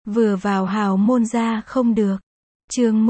Vừa vào hào môn ra không được. Chương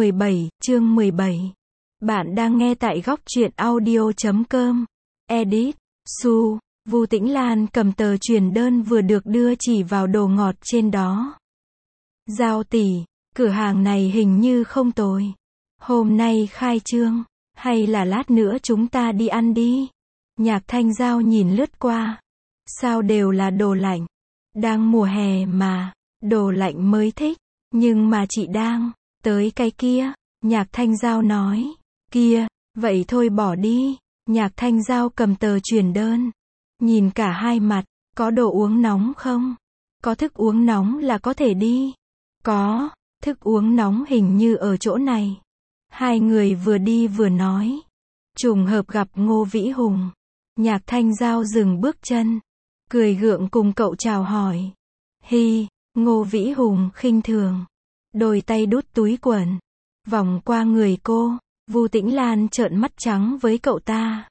17. Bạn đang nghe tại góc truyện audio.com. Edit. Su. Vu Tĩnh Lan cầm tờ truyền đơn vừa được đưa chỉ vào đồ ngọt trên đó. Giao tỷ, cửa hàng này hình như không tồi. Hôm nay khai trương, hay là lát nữa chúng ta đi ăn đi? Nhạc Thanh Giao nhìn lướt qua. Sao đều là đồ lạnh? Đang mùa hè mà, đồ lạnh mới thích. Nhưng mà chị đang tới cái kia. Nhạc Thanh Giao nói. Kia, vậy thôi bỏ đi. Nhạc Thanh Giao cầm tờ truyền đơn. Nhìn cả hai mặt, có đồ uống nóng không? Có thức uống nóng là có thể đi. Có, thức uống nóng hình như ở chỗ này. Hai người vừa đi vừa nói. Trùng hợp gặp Ngô Vĩ Hùng. Nhạc Thanh Giao dừng bước chân. Cười gượng cùng cậu chào hỏi. Hi, Ngô Vĩ Hùng khinh thường. Đôi tay đút túi quần. Vòng qua người cô, Vu Tĩnh Lan trợn mắt trắng với cậu ta.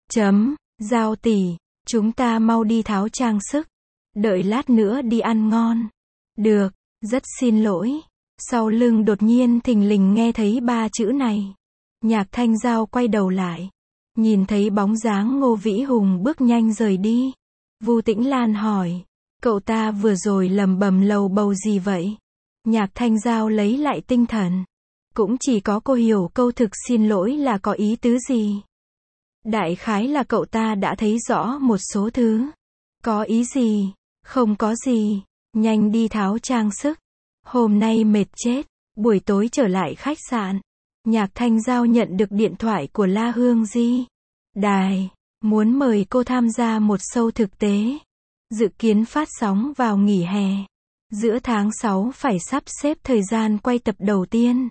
Giao tỷ, chúng ta mau đi tháo trang sức. Đợi lát nữa đi ăn ngon. Được, rất xin lỗi. Sau lưng đột nhiên thình lình nghe thấy ba chữ này. Nhạc Thanh Giao quay đầu lại. Nhìn thấy bóng dáng Ngô Vĩ Hùng bước nhanh rời đi. Vu Tĩnh Lan hỏi. Cậu ta vừa rồi lầm bầm lầu bầu gì vậy? Nhạc Thanh Giao lấy lại tinh thần. Cũng chỉ có cô hiểu câu thực xin lỗi là có ý tứ gì. Đại khái là cậu ta đã thấy rõ một số thứ. Có ý gì? Không có gì. Nhanh đi tháo trang sức. Hôm nay mệt chết. Buổi tối trở lại khách sạn. Nhạc Thanh Giao nhận được điện thoại của La Hương Di. Đài, muốn mời cô tham gia một show thực tế. Dự kiến phát sóng vào nghỉ hè. Giữa tháng 6 phải sắp xếp thời gian quay tập đầu tiên.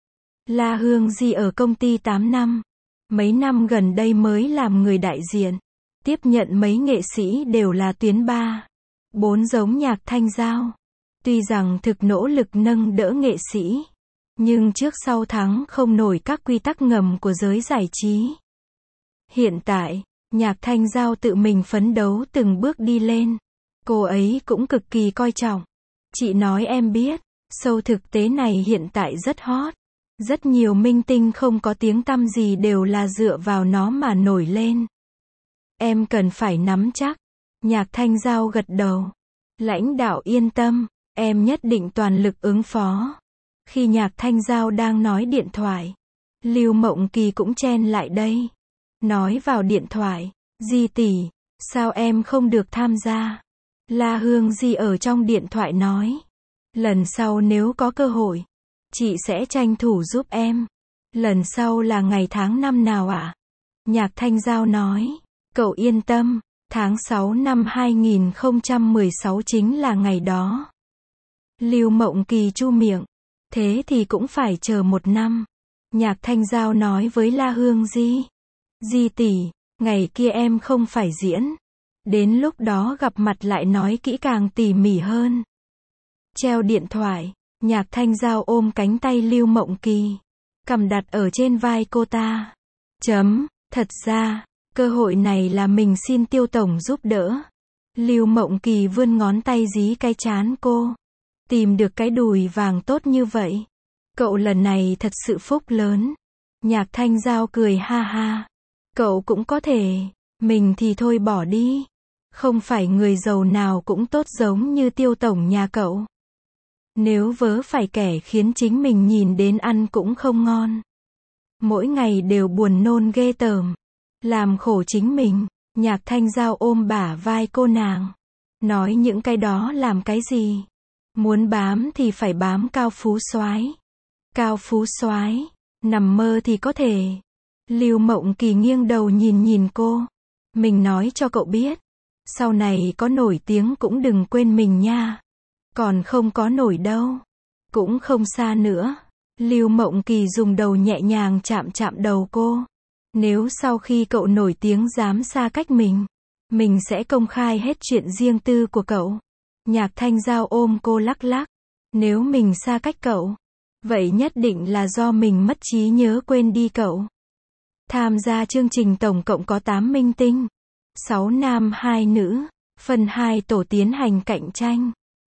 La Hương Di ở công ty 8 năm. Mấy năm gần đây mới làm người đại diện. Tiếp nhận mấy nghệ sĩ đều là tuyến 3, 4 giống Nhạc Thanh Giao. Tuy rằng thực nỗ lực nâng đỡ nghệ sĩ, nhưng trước sau thắng không nổi các quy tắc ngầm của giới giải trí. Hiện tại, Nhạc Thanh Giao tự mình phấn đấu từng bước đi lên. Cô ấy cũng cực kỳ coi trọng. Chị nói em biết, show thực tế này hiện tại rất hot. Rất nhiều minh tinh không có tiếng tăm gì đều là dựa vào nó mà nổi lên. Em cần phải nắm chắc. Nhạc Thanh Giao gật đầu. Lãnh đạo yên tâm, em nhất định toàn lực ứng phó. Khi Nhạc Thanh Giao đang nói điện thoại, Lưu Mộng Kỳ cũng chen lại đây. Nói vào điện thoại, Di tỷ, sao em không được tham gia? La Hương Di ở trong điện thoại nói. Lần sau nếu có cơ hội, chị sẽ tranh thủ giúp em. Lần sau là ngày tháng năm nào ạ? Nhạc Thanh Giao nói. Cậu yên tâm, tháng 6 năm 2016 chính là ngày đó. Lưu Mộng Kỳ chu miệng. Thế thì cũng phải chờ 1 năm. Nhạc Thanh Giao nói với La Hương Di. Di tỷ, ngày kia em không phải diễn. Đến lúc đó gặp mặt lại nói kỹ càng tỉ mỉ hơn. Treo điện thoại, Nhạc Thanh Giao ôm cánh tay Lưu Mộng Kỳ. Cầm đặt ở trên vai cô ta. Thật ra, cơ hội này là mình xin Tiêu tổng giúp đỡ. Lưu Mộng Kỳ vươn ngón tay dí cái trán cô. Tìm được cái đùi vàng tốt như vậy. Cậu lần này thật sự phúc lớn. Nhạc Thanh Giao cười ha ha. Cậu cũng có thể, mình thì thôi bỏ đi. Không phải người giàu nào cũng tốt giống như Tiêu tổng nhà cậu. Nếu vớ phải kẻ khiến chính mình nhìn đến ăn cũng không ngon. Mỗi ngày đều buồn nôn ghê tởm. Làm khổ chính mình. Nhạc Thanh Giao ôm bả vai cô nàng. Nói những cái đó làm cái gì? Muốn bám thì phải bám Cao Phú Soái. Cao Phú Soái, nằm mơ thì có thể. Lưu Mộng Kỳ nghiêng đầu nhìn cô. Mình nói cho cậu biết. Sau này có nổi tiếng cũng đừng quên mình nha. Còn không có nổi đâu. Cũng không xa nữa. Lưu Mộng Kỳ dùng đầu nhẹ nhàng chạm đầu cô. Nếu sau khi cậu nổi tiếng dám xa cách mình sẽ công khai hết chuyện riêng tư của cậu. Nhạc Thanh Giao ôm cô lắc lắc. Nếu mình xa cách cậu, vậy nhất định là do mình mất trí nhớ quên đi cậu. Tham gia chương trình tổng cộng có 8 minh tinh. 6 nam 2 nữ. Phân 2 tổ tiến hành cạnh tranh.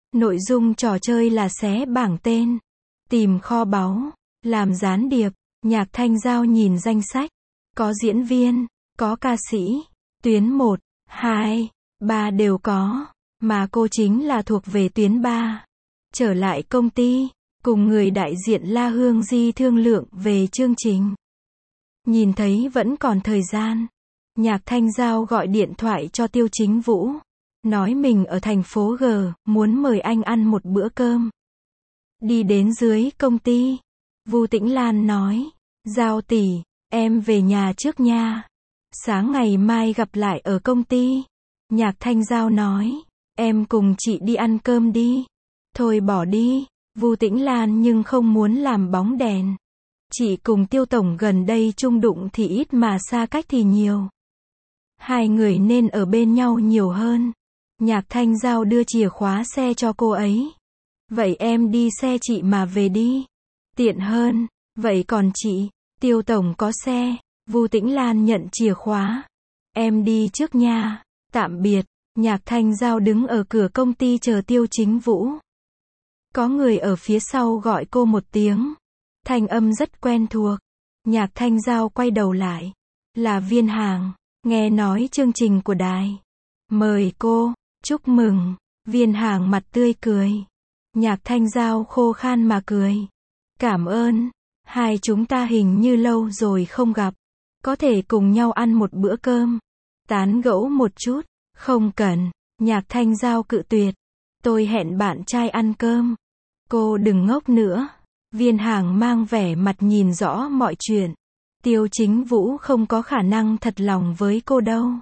Nội dung trò chơi là xé bảng tên, tìm kho báu, làm gián điệp. Nhạc Thanh Giao nhìn danh sách, có diễn viên, có ca sĩ, tuyến 1, 2, 3 đều có, mà cô chính là thuộc về tuyến 3. Trở lại công ty, cùng người đại diện La Hương Di thương lượng về chương trình. Nhìn thấy vẫn còn thời gian, Nhạc Thanh Giao gọi điện thoại cho Tiêu Chính Vũ, nói mình ở thành phố G, muốn mời anh ăn một bữa cơm. Đi đến dưới công ty, Vu Tĩnh Lan nói, Giao tỷ, em về nhà trước nha. Sáng ngày mai gặp lại ở công ty. Nhạc Thanh Giao nói, em cùng chị đi ăn cơm đi. Thôi bỏ đi, Vu Tĩnh Lan nhưng không muốn làm bóng đèn. Chị cùng Tiêu tổng gần đây chung đụng thì ít mà xa cách thì nhiều. Hai người nên ở bên nhau nhiều hơn. Nhạc Thanh Giao đưa chìa khóa xe cho cô ấy. Vậy em đi xe chị mà về đi. Tiện hơn. Vậy còn chị, Tiêu tổng có xe. Vu Tĩnh Lan nhận chìa khóa. Em đi trước nha. Tạm biệt. Nhạc Thanh Giao đứng ở cửa công ty chờ Tiêu Chính Vũ. Có người ở phía sau gọi cô một tiếng. Thanh âm rất quen thuộc. Nhạc Thanh Giao quay đầu lại. Là Viên Hàng. Nghe nói chương trình của đài. Mời cô. Chúc mừng. Viên Hàng mặt tươi cười. Nhạc Thanh Giao khô khan mà cười. Cảm ơn. Hai chúng ta hình như lâu rồi không gặp. Có thể cùng nhau ăn một bữa cơm. Tán gẫu một chút. Không cần. Nhạc Thanh Giao cự tuyệt. Tôi hẹn bạn trai ăn cơm. Cô đừng ngốc nữa. Viên Hàng mang vẻ mặt nhìn rõ mọi chuyện. Tiêu Chính Vũ không có khả năng thật lòng với cô đâu.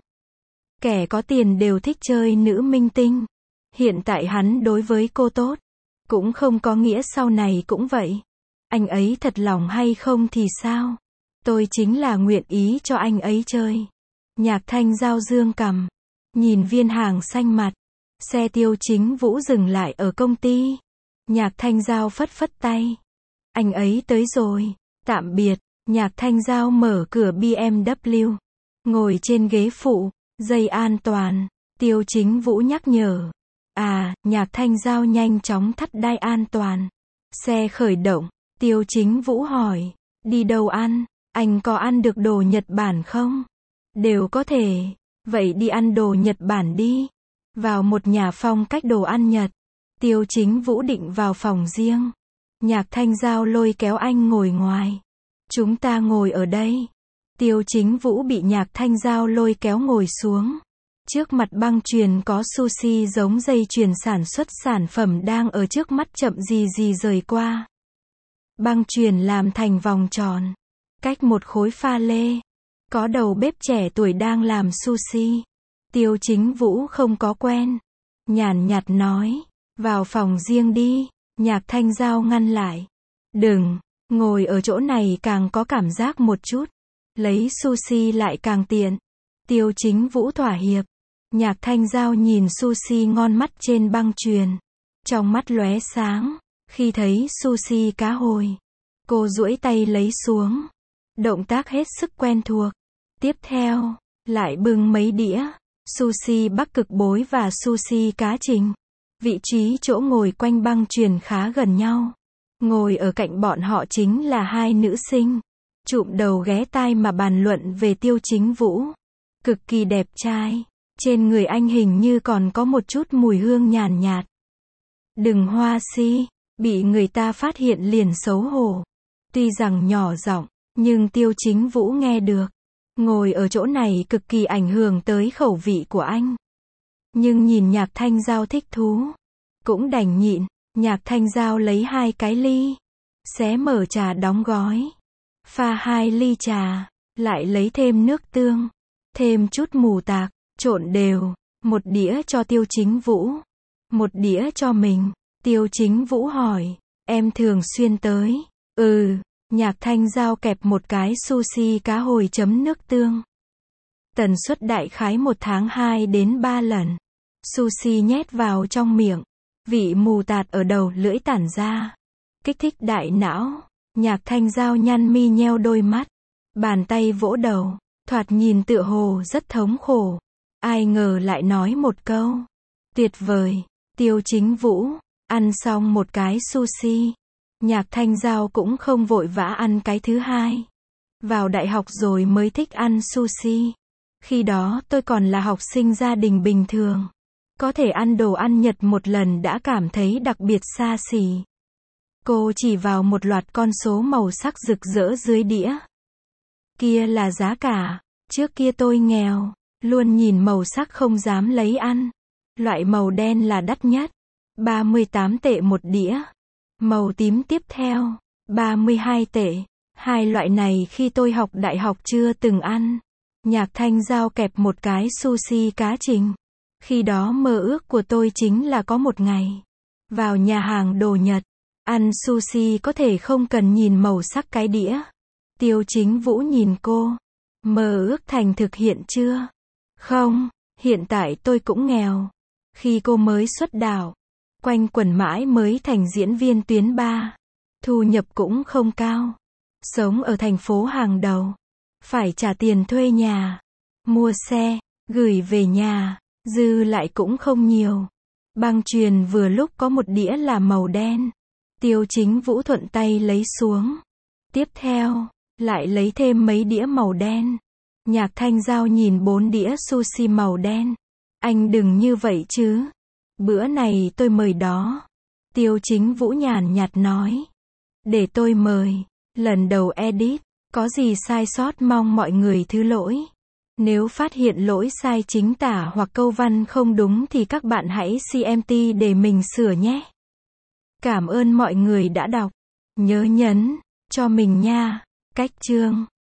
Kẻ có tiền đều thích chơi nữ minh tinh. Hiện tại hắn đối với cô tốt. Cũng không có nghĩa sau này cũng vậy. Anh ấy thật lòng hay không thì sao? Tôi chính là nguyện ý cho anh ấy chơi. Nhạc Thanh Giao dương cằm. Nhìn Viên Hàng xanh mặt. Xe Tiêu Chính Vũ dừng lại ở công ty. Nhạc Thanh Giao phất phất tay. Anh ấy tới rồi. Tạm biệt. Nhạc Thanh Giao mở cửa BMW. Ngồi trên ghế phụ. Dây an toàn. Tiêu Chính Vũ nhắc nhở. Nhạc Thanh Giao nhanh chóng thắt đai an toàn. Xe khởi động. Tiêu Chính Vũ hỏi. Đi đâu ăn? Anh có ăn được đồ Nhật Bản không? Đều có thể. Vậy đi ăn đồ Nhật Bản đi. Vào một nhà phong cách đồ ăn Nhật. Tiêu Chính Vũ định vào phòng riêng. Nhạc Thanh Giao lôi kéo anh ngồi ngoài. Chúng ta ngồi ở đây. Tiêu Chính Vũ bị Nhạc Thanh Giao lôi kéo ngồi xuống. Trước mặt băng chuyền có sushi giống dây chuyền sản xuất sản phẩm đang ở trước mắt chậm gì rời qua. Băng chuyền làm thành vòng tròn. Cách một khối pha lê. Có đầu bếp trẻ tuổi đang làm sushi. Tiêu Chính Vũ không có quen. Nhàn nhạt nói. Vào phòng riêng đi. Nhạc Thanh Giao ngăn lại. Đừng. Ngồi ở chỗ này càng có cảm giác một chút. Lấy sushi lại càng tiện. Tiêu Chính Vũ thỏa hiệp. Nhạc Thanh Giao nhìn sushi ngon mắt trên băng chuyền. Trong mắt lóe sáng. Khi thấy sushi cá hồi. Cô duỗi tay lấy xuống. Động tác hết sức quen thuộc. Tiếp theo, lại bưng mấy đĩa. Sushi Bắc Cực Bối và sushi cá trình. Vị trí chỗ ngồi quanh băng chuyền khá gần nhau. Ngồi ở cạnh bọn họ chính là hai nữ sinh. Chụm đầu ghé tai mà bàn luận về Tiêu Chính Vũ. Cực kỳ đẹp trai. Trên người anh hình như còn có một chút mùi hương nhàn nhạt. Đừng hoa si. Bị người ta phát hiện liền xấu hổ. Tuy rằng nhỏ giọng, nhưng Tiêu Chính Vũ nghe được. Ngồi ở chỗ này cực kỳ ảnh hưởng tới khẩu vị của anh. Nhưng nhìn Nhạc Thanh Giao thích thú. Cũng đành nhịn. Nhạc Thanh Giao lấy 2 cái ly. Xé mở trà đóng gói. Pha 2 ly trà. Lại lấy thêm nước tương. Thêm chút mù tạc. Trộn đều. Một đĩa cho Tiêu Chính Vũ. Một đĩa cho mình. Tiêu Chính Vũ hỏi. Em thường xuyên tới. Nhạc Thanh Giao kẹp một cái sushi cá hồi chấm nước tương. Tần suất đại khái 1 tháng 2 đến 3 lần. Sushi nhét vào trong miệng. Vị mù tạt ở đầu lưỡi tản ra. Kích thích đại não. Nhạc Thanh Giao nhăn mi nheo đôi mắt. Bàn tay vỗ đầu. Thoạt nhìn tựa hồ rất thống khổ. Ai ngờ lại nói một câu. Tuyệt vời. Tiêu Chính Vũ. Ăn xong một cái sushi, Nhạc Thanh Giao cũng không vội vã ăn cái thứ hai. Vào đại học rồi mới thích ăn sushi. Khi đó tôi còn là học sinh gia đình bình thường. Có thể ăn đồ ăn Nhật một lần đã cảm thấy đặc biệt xa xỉ. Cô chỉ vào một loạt con số màu sắc rực rỡ dưới đĩa. Kia là giá cả. Trước kia tôi nghèo, luôn nhìn màu sắc không dám lấy ăn. Loại màu đen là đắt nhất, 38 tệ một đĩa. Màu tím tiếp theo, 32 tệ. Hai loại này khi tôi học đại học chưa từng ăn. Nhạc Thanh Giao kẹp một cái sushi cá trình. Khi đó mơ ước của tôi chính là có một ngày vào nhà hàng đồ Nhật, ăn sushi có thể không cần nhìn màu sắc cái đĩa. Tiêu Chính Vũ nhìn cô. Mơ ước thành thực hiện chưa? Không, hiện tại tôi cũng nghèo. Khi cô mới xuất đạo, quanh quẩn mãi mới thành diễn viên tuyến 3. Thu nhập cũng không cao. Sống ở thành phố hàng đầu. Phải trả tiền thuê nhà, mua xe, gửi về nhà, dư lại cũng không nhiều. Băng chuyền vừa lúc có một đĩa là màu đen. Tiêu Chính Vũ thuận tay lấy xuống. Tiếp theo, lại lấy thêm mấy đĩa màu đen. Nhạc Thanh Giao nhìn 4 đĩa sushi màu đen. Anh đừng như vậy chứ. Bữa này tôi mời đó. Tiêu Chính Vũ nhàn nhạt nói. Để tôi mời. Lần đầu edit. Có gì sai sót mong mọi người thứ lỗi. Nếu phát hiện lỗi sai chính tả hoặc câu văn không đúng thì các bạn hãy CMT để mình sửa nhé. Cảm ơn mọi người đã đọc. Nhớ nhấn cho mình nha. Cách chương